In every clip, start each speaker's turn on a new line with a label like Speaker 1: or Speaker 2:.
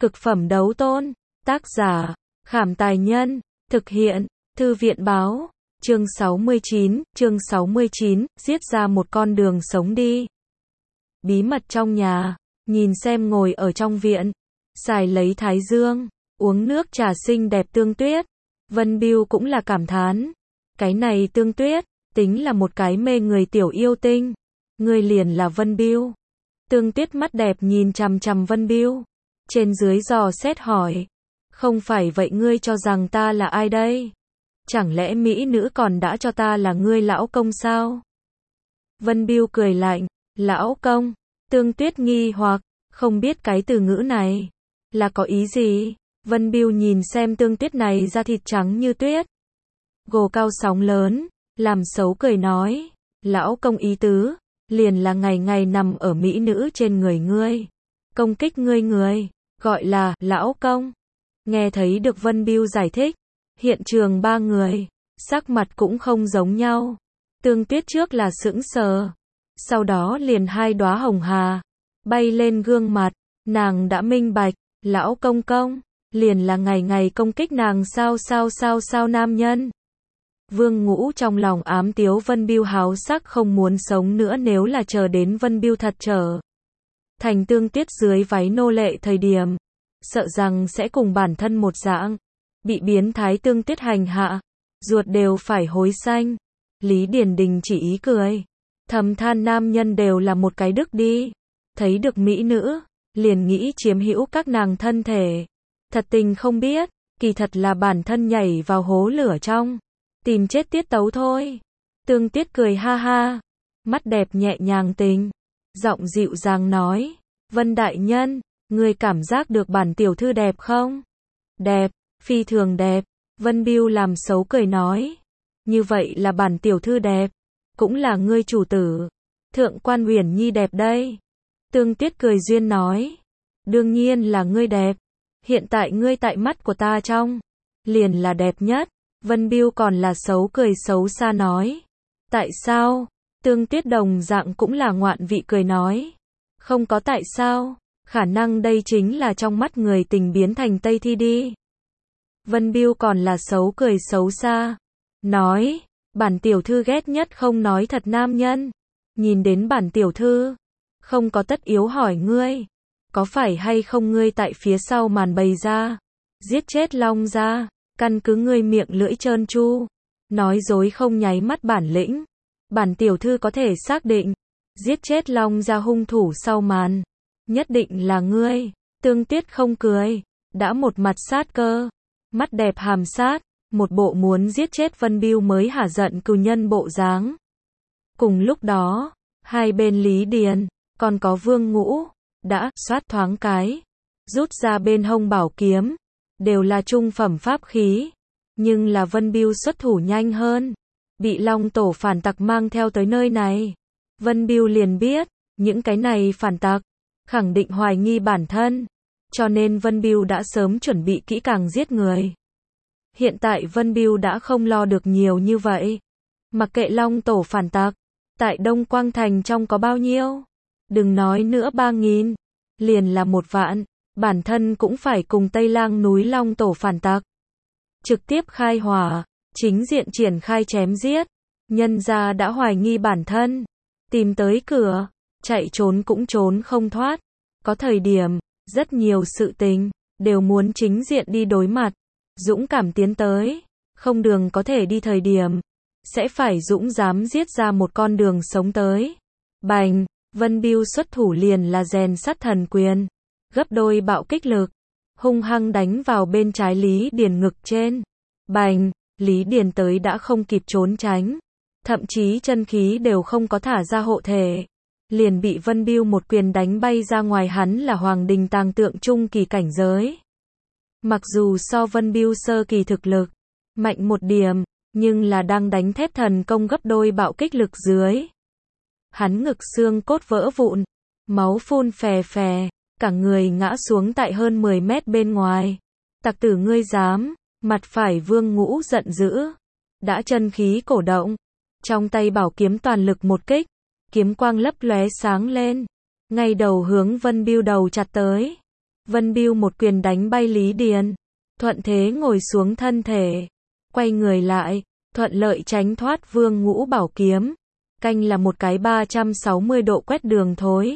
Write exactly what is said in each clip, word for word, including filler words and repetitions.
Speaker 1: Cực phẩm đấu tôn. Tác giả, Khảm Tài Nhân. Thực hiện, Thư viện Báo. Chương sáu mươi chín, chương sáu mươi chín, giết ra một con đường sống đi. Bí mật trong nhà, nhìn xem ngồi ở trong viện, xài lấy thái dương, uống nước trà xinh đẹp Tương Tuyết. Vân Bưu cũng là cảm thán. Cái này Tương Tuyết, tính là một cái mê người tiểu yêu tinh. Ngươi liền là Vân Bưu. Tương Tuyết mắt đẹp nhìn chằm chằm Vân Bưu. Trên dưới dò xét hỏi. Không phải vậy ngươi cho rằng ta là ai đây? Chẳng lẽ mỹ nữ còn đã cho ta là ngươi lão công sao? Vân Bưu cười lạnh. Lão công? Tương Tuyết nghi hoặc, không biết cái từ ngữ này là có ý gì? Vân Bưu nhìn xem Tương Tuyết này da thịt trắng như tuyết, gồ cao sóng lớn, làm xấu cười nói. Lão công ý tứ, liền là ngày ngày nằm ở mỹ nữ trên người ngươi, công kích ngươi người, gọi là lão công. Nghe thấy được Vân Bưu giải thích, hiện trường ba người, sắc mặt cũng không giống nhau. Tương Tuyết trước là sững sờ, sau đó liền hai đóa hồng hà bay lên gương mặt, nàng đã minh bạch, lão công công, liền là ngày ngày công kích nàng sao sao sao sao nam nhân. Vương Ngũ trong lòng ám tiếu Vân Bưu háo sắc không muốn sống nữa, nếu là chờ đến Vân Bưu thật trở thành Tương Tuyết dưới váy nô lệ thời điểm, sợ rằng sẽ cùng bản thân một dạng, bị biến thái Tương Tuyết hành hạ, ruột đều phải hối xanh. Lý Điền Đình chỉ ý cười, thầm than nam nhân đều là một cái đức đi, thấy được mỹ nữ, liền nghĩ chiếm hữu các nàng thân thể. Thật tình không biết, kỳ thật là bản thân nhảy vào hố lửa trong, tìm chết tiết tấu thôi. Tương Tuyết cười ha ha, mắt đẹp nhẹ nhàng tình, giọng dịu dàng nói, Vân đại nhân, ngươi cảm giác được bản tiểu thư đẹp không? Đẹp, phi thường đẹp. Vân Bưu làm xấu cười nói, như vậy là bản tiểu thư đẹp, cũng là ngươi chủ tử, Thượng quan Uyển Nhi đẹp đây. Tương Tuyết cười duyên nói, đương nhiên là ngươi đẹp, hiện tại ngươi tại mắt của ta trong, liền là đẹp nhất. Vân Bưu còn là xấu cười xấu xa nói, tại sao? Tương Tuyết đồng dạng cũng là ngoạn vị cười nói, không có tại sao, khả năng đây chính là trong mắt người tình biến thành Tây Thi đi. Vân Bưu còn là xấu cười xấu xa, nói, bản tiểu thư ghét nhất không nói thật nam nhân. Nhìn đến bản tiểu thư, không có tất yếu hỏi ngươi, có phải hay không ngươi tại phía sau màn bày ra, giết chết Long gia, căn cứ ngươi miệng lưỡi trơn tru, nói dối không nháy mắt bản lĩnh. Bản tiểu thư có thể xác định, giết chết Long gia hung thủ sau màn, nhất định là ngươi. Tương Tuyết không cười, đã một mặt sát cơ, mắt đẹp hàm sát, một bộ muốn giết chết Vân Bưu mới hả giận cừu nhân bộ dáng. Cùng lúc đó, hai bên Lý Điền, còn có Vương Ngũ, đã xoát thoáng cái, rút ra bên hông bảo kiếm, đều là trung phẩm pháp khí, nhưng là Vân Bưu xuất thủ nhanh hơn, bị Long tổ phản tặc mang theo tới nơi này. Vân Bưu liền biết, những cái này phản tặc khẳng định hoài nghi bản thân, cho nên Vân Bưu đã sớm chuẩn bị kỹ càng giết người. Hiện tại Vân Bưu đã không lo được nhiều như vậy, mặc kệ Long tổ phản tặc tại Đông Quang Thành trong có bao nhiêu, đừng nói nữa ba nghìn, liền là một vạn, bản thân cũng phải cùng Tây Lang núi Long tổ phản tặc trực tiếp khai hỏa, chính diện triển khai chém giết. Nhân gia đã hoài nghi bản thân, tìm tới cửa, chạy trốn cũng trốn không thoát. Có thời điểm, rất nhiều sự tình đều muốn chính diện đi đối mặt, dũng cảm tiến tới, không đường có thể đi thời điểm, sẽ phải dũng dám giết ra một con đường sống tới. Bành, Vân Bưu xuất thủ liền là rèn sắt thần quyền, gấp đôi bạo kích lực, hung hăng đánh vào bên trái Lý Điền ngực trên. Bành, Lý Điền tới đã không kịp trốn tránh, thậm chí chân khí đều không có thả ra hộ thể, liền bị Vân Bưu một quyền đánh bay ra ngoài. Hắn là Hoàng Đình Tàng tượng trung kỳ cảnh giới, mặc dù so Vân Bưu sơ kỳ thực lực mạnh một điểm, nhưng là đang đánh thép thần công gấp đôi bạo kích lực dưới, hắn ngực xương cốt vỡ vụn, máu phun phè phè, cả người ngã xuống tại hơn mười mét bên ngoài. Tặc tử ngươi dám? Mặt phải Vương Ngũ giận dữ, đã chân khí cổ động, trong tay bảo kiếm toàn lực một kích, kiếm quang lấp lóe sáng lên, ngay đầu hướng Vân Bưu đầu chặt tới. Vân Bưu một quyền đánh bay Lý Điền. Thuận thế ngồi xuống thân thể. Quay người lại. Thuận lợi tránh thoát Vương Ngũ bảo kiếm. Canh là một cái ba trăm sáu mươi độ quét đường thối.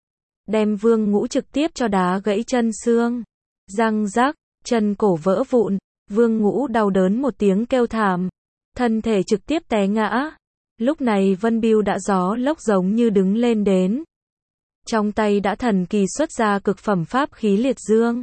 Speaker 1: Đem Vương Ngũ trực tiếp cho đá gãy chân xương. Răng rắc, chân cổ vỡ vụn. Vương Ngũ đau đớn một tiếng kêu thảm. Thân thể trực tiếp té ngã. Lúc này Vân Bưu đã gió lốc giống như đứng lên đến. Trong tay đã thần kỳ xuất ra cực phẩm pháp khí liệt dương.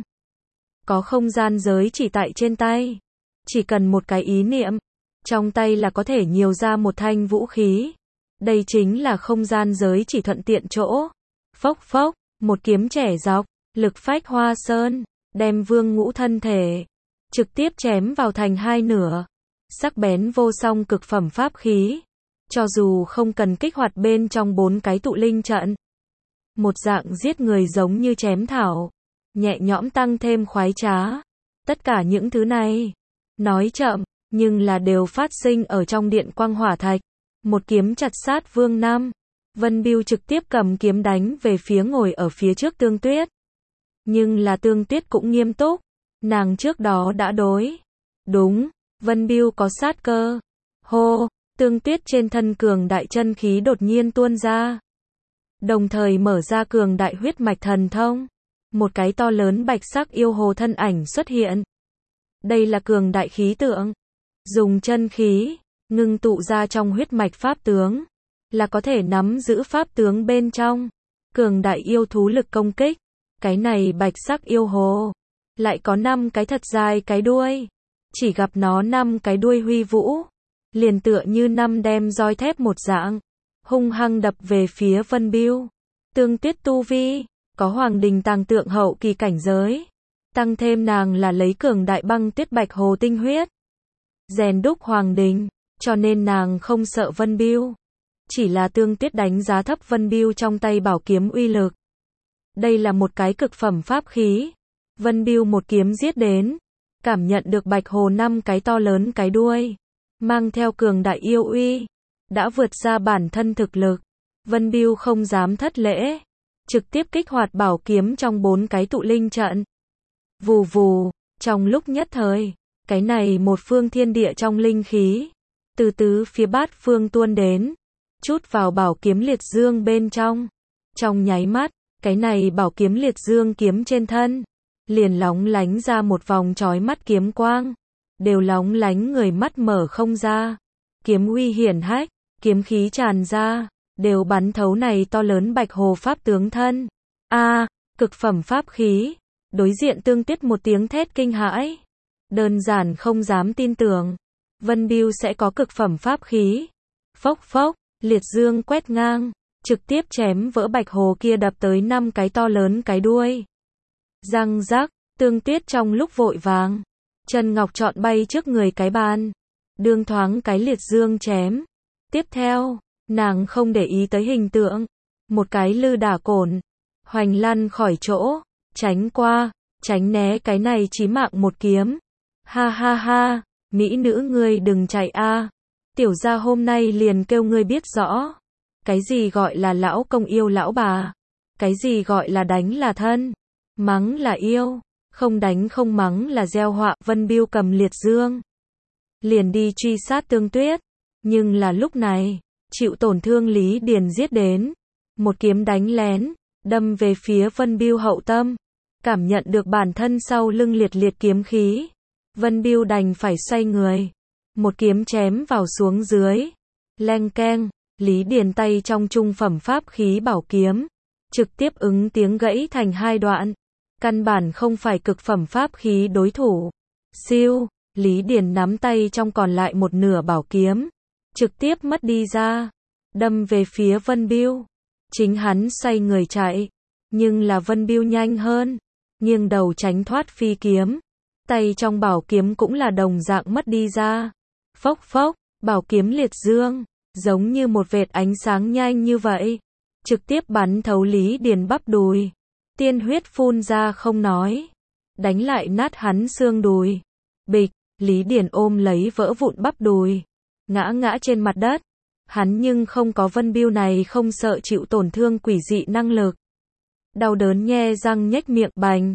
Speaker 1: Có không gian giới chỉ tại trên tay. Chỉ cần một cái ý niệm. Trong tay là có thể nhiều ra một thanh vũ khí. Đây chính là không gian giới chỉ thuận tiện chỗ. Phốc phốc, một kiếm trẻ dọc, lực phách hoa sơn, đem Vương Ngũ thân thể. Trực tiếp chém vào thành hai nửa. Sắc bén vô song cực phẩm pháp khí. Cho dù không cần kích hoạt bên trong bốn cái tụ linh trận. Một dạng giết người giống như chém thảo. Nhẹ nhõm tăng thêm khoái trá. Tất cả những thứ này. Nói chậm, nhưng là đều phát sinh ở trong điện quang hỏa thạch. Một kiếm chặt sát Vương Nam. Vân Bưu trực tiếp cầm kiếm đánh về phía ngồi ở phía trước Tương Tuyết. Nhưng là Tương Tuyết cũng nghiêm túc. Nàng trước đó đã đối. Đúng, Vân Bưu có sát cơ. Hô, Tương Tuyết trên thân cường đại chân khí đột nhiên tuôn ra. Đồng thời mở ra cường đại huyết mạch thần thông. Một cái to lớn bạch sắc yêu hồ thân ảnh xuất hiện. Đây là cường đại khí tượng. Dùng chân khí, ngưng tụ ra trong huyết mạch pháp tướng. Là có thể nắm giữ pháp tướng bên trong. Cường đại yêu thú lực công kích. Cái này bạch sắc yêu hồ. Lại có năm cái thật dài cái đuôi. Chỉ gặp nó năm cái đuôi huy vũ. Liền tựa như năm đem roi thép một dạng. Hung hăng đập về phía Vân Bưu. Tương Tuyết tu vi. Có hoàng đình tàng tượng hậu kỳ cảnh giới. Tăng thêm nàng là lấy cường đại băng tuyết bạch hồ tinh huyết. Rèn đúc hoàng đình. Cho nên nàng không sợ Vân Bưu. Chỉ là Tương Tuyết đánh giá thấp Vân Bưu trong tay bảo kiếm uy lực. Đây là một cái cực phẩm pháp khí. Vân Bưu một kiếm giết đến. Cảm nhận được bạch hồ năm cái to lớn cái đuôi. Mang theo cường đại yêu uy. Đã vượt ra bản thân thực lực. Vân Bưu không dám thất lễ. Trực tiếp kích hoạt bảo kiếm trong bốn cái tụ linh trận. Vù vù, trong lúc nhất thời. Cái này một phương thiên địa trong linh khí. Từ tứ phía bát phương tuôn đến. Chút vào bảo kiếm liệt dương bên trong. Trong nháy mắt, cái này bảo kiếm liệt dương kiếm trên thân. Liền lóng lánh ra một vòng chói mắt kiếm quang. Đều lóng lánh người mắt mở không ra. Kiếm uy hiển hách, kiếm khí tràn ra. Đều bắn thấu này to lớn bạch hồ pháp tướng thân. A, à, cực phẩm pháp khí. Đối diện Tương Tuyết một tiếng thét kinh hãi. Đơn giản không dám tin tưởng. Vân Bưu sẽ có cực phẩm pháp khí. Phốc phốc, liệt dương quét ngang. Trực tiếp chém vỡ bạch hồ kia đập tới năm cái to lớn cái đuôi. Răng rắc, Tương Tuyết trong lúc vội vàng. Chân ngọc trọn bay trước người cái bàn. Đương thoáng cái liệt dương chém. Tiếp theo, nàng không để ý tới hình tượng. Một cái lư đả cổn. Hoành lăn khỏi chỗ. Tránh qua, tránh né cái này chí mạng một kiếm. Ha ha ha, mỹ nữ ngươi đừng chạy a. Tiểu gia hôm nay liền kêu ngươi biết rõ. Cái gì gọi là lão công yêu lão bà. Cái gì gọi là đánh là thân. Mắng là yêu. Không đánh không mắng là gieo họa. Vân Bưu cầm liệt dương. Liền đi truy sát Tương Tuyết. Nhưng là lúc này, chịu tổn thương Lý Điền giết đến. Một kiếm đánh lén. Đâm về phía Vân Bưu hậu tâm. Cảm nhận được bản thân sau lưng liệt liệt kiếm khí. Vân Bưu đành phải xoay người. Một kiếm chém vào xuống dưới. Leng keng, Lý Điền tay trong trung phẩm pháp khí bảo kiếm. Trực tiếp ứng tiếng gãy thành hai đoạn. Căn bản không phải cực phẩm pháp khí đối thủ. Siêu, Lý Điền nắm tay trong còn lại một nửa bảo kiếm. Trực tiếp mất đi ra. Đâm về phía Vân Bưu. Chính hắn xoay người chạy. Nhưng là Vân Bưu nhanh hơn. Nghiêng đầu tránh thoát phi kiếm. Tay trong bảo kiếm cũng là đồng dạng mất đi ra. Phốc phốc, bảo kiếm liệt dương. Giống như một vệt ánh sáng nhanh như vậy. Trực tiếp bắn thấu Lý Điền bắp đùi. Tiên huyết phun ra không nói. Đánh lại nát hắn xương đùi. Bịch, Lý Điền ôm lấy vỡ vụn bắp đùi. Ngã ngã trên mặt đất. Hắn nhưng không có Vân Bưu này không sợ chịu tổn thương quỷ dị năng lực. Đau đớn nhe răng nhếch miệng bành.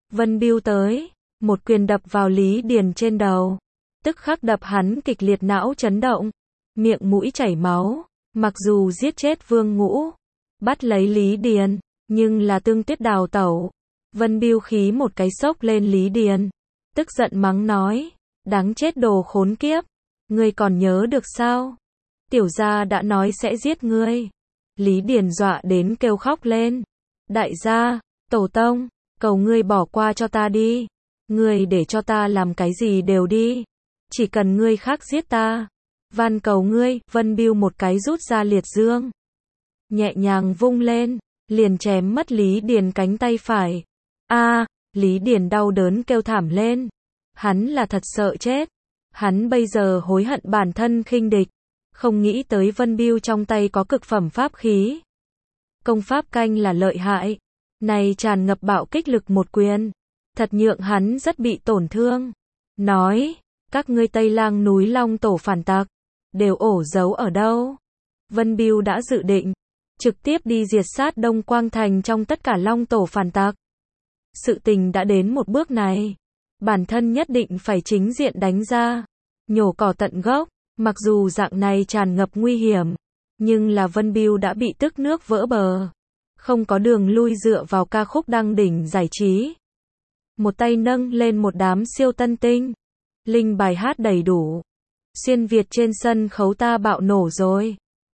Speaker 1: Vân Bưu tới, một quyền đập vào Lý Điền trên đầu, tức khắc đập hắn kịch liệt não chấn động, miệng mũi chảy máu, mặc dù giết chết Vương Ngũ, bắt lấy Lý Điền, nhưng là tương tiết đào tẩu. Vân Bưu khí một cái xốc lên Lý Điền, tức giận mắng nói, đáng chết đồ khốn kiếp, ngươi còn nhớ được sao? Tiểu gia đã nói sẽ giết ngươi. Lý Điền dọa đến kêu khóc lên, đại gia, tổ tông, cầu ngươi bỏ qua cho ta đi, ngươi để cho ta làm cái gì đều đi, chỉ cần ngươi khác giết ta, van cầu ngươi. Vân Bưu một cái rút ra liệt dương, nhẹ nhàng vung lên, liền chém mất Lý Điền cánh tay phải. A, Lý Điền đau đớn kêu thảm lên, hắn là thật sợ chết, hắn bây giờ hối hận bản thân khinh địch, không nghĩ tới Vân Bưu trong tay có cực phẩm pháp khí. Công pháp canh là lợi hại, này tràn ngập bạo kích lực một quyền, thật nhượng hắn rất bị tổn thương. Nói, các ngươi Tây Lang núi Long tổ phản tặc, đều ổ giấu ở đâu? Vân Bưu đã dự định, trực tiếp đi diệt sát Đông Quang Thành trong tất cả Long tổ phản tặc. Sự tình đã đến một bước này, bản thân nhất định phải chính diện đánh ra, nhổ cỏ tận gốc, mặc dù dạng này tràn ngập nguy hiểm, nhưng là Vân Bưu đã bị tức nước vỡ bờ, không có đường lui dựa vào ca khúc đăng đỉnh giải trí. Một tay nâng lên một đám siêu tân tinh, linh bài hát đầy đủ, xuyên Việt trên sân khấu ta bạo nổ rồi.